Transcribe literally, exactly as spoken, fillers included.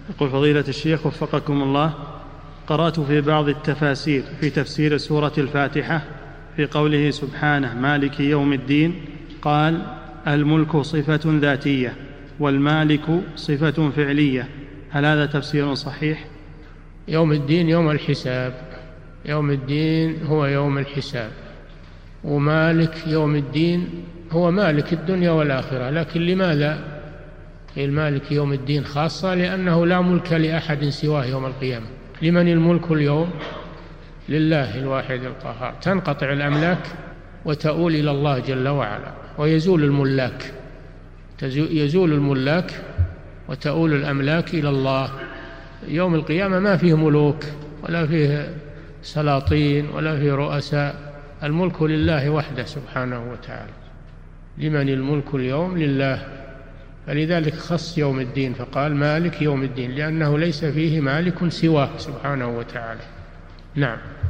يقول فضيلة الشيخ وفقكم الله، قرأت في بعض التفاسير في تفسير سورة الفاتحة في قوله سبحانه مالك يوم الدين، قال الملك صفة ذاتية والمالك صفة فعلية، هل هذا تفسير صحيح؟ يوم الدين يوم الحساب، يوم الدين هو يوم الحساب، ومالك يوم الدين هو مالك الدنيا والآخرة. لكن لماذا قيل مالك يوم الدين خاصة؟ لأنه لا ملك لأحد سواه يوم القيامة. لمن الملك اليوم؟ لله الواحد القهار. تنقطع الأملاك وتؤول إلى الله جل وعلا، ويزول الملاك، يزول الملاك وتؤول الأملاك إلى الله. يوم القيامة ما فيه ملوك ولا فيه سلاطين ولا فيه رؤساء، الملك لله وحده سبحانه وتعالى. لمن الملك اليوم؟ لله. فلذلك خص يوم الدين فقال مالك يوم الدين، لأنه ليس فيه مالك سواه سبحانه وتعالى. نعم.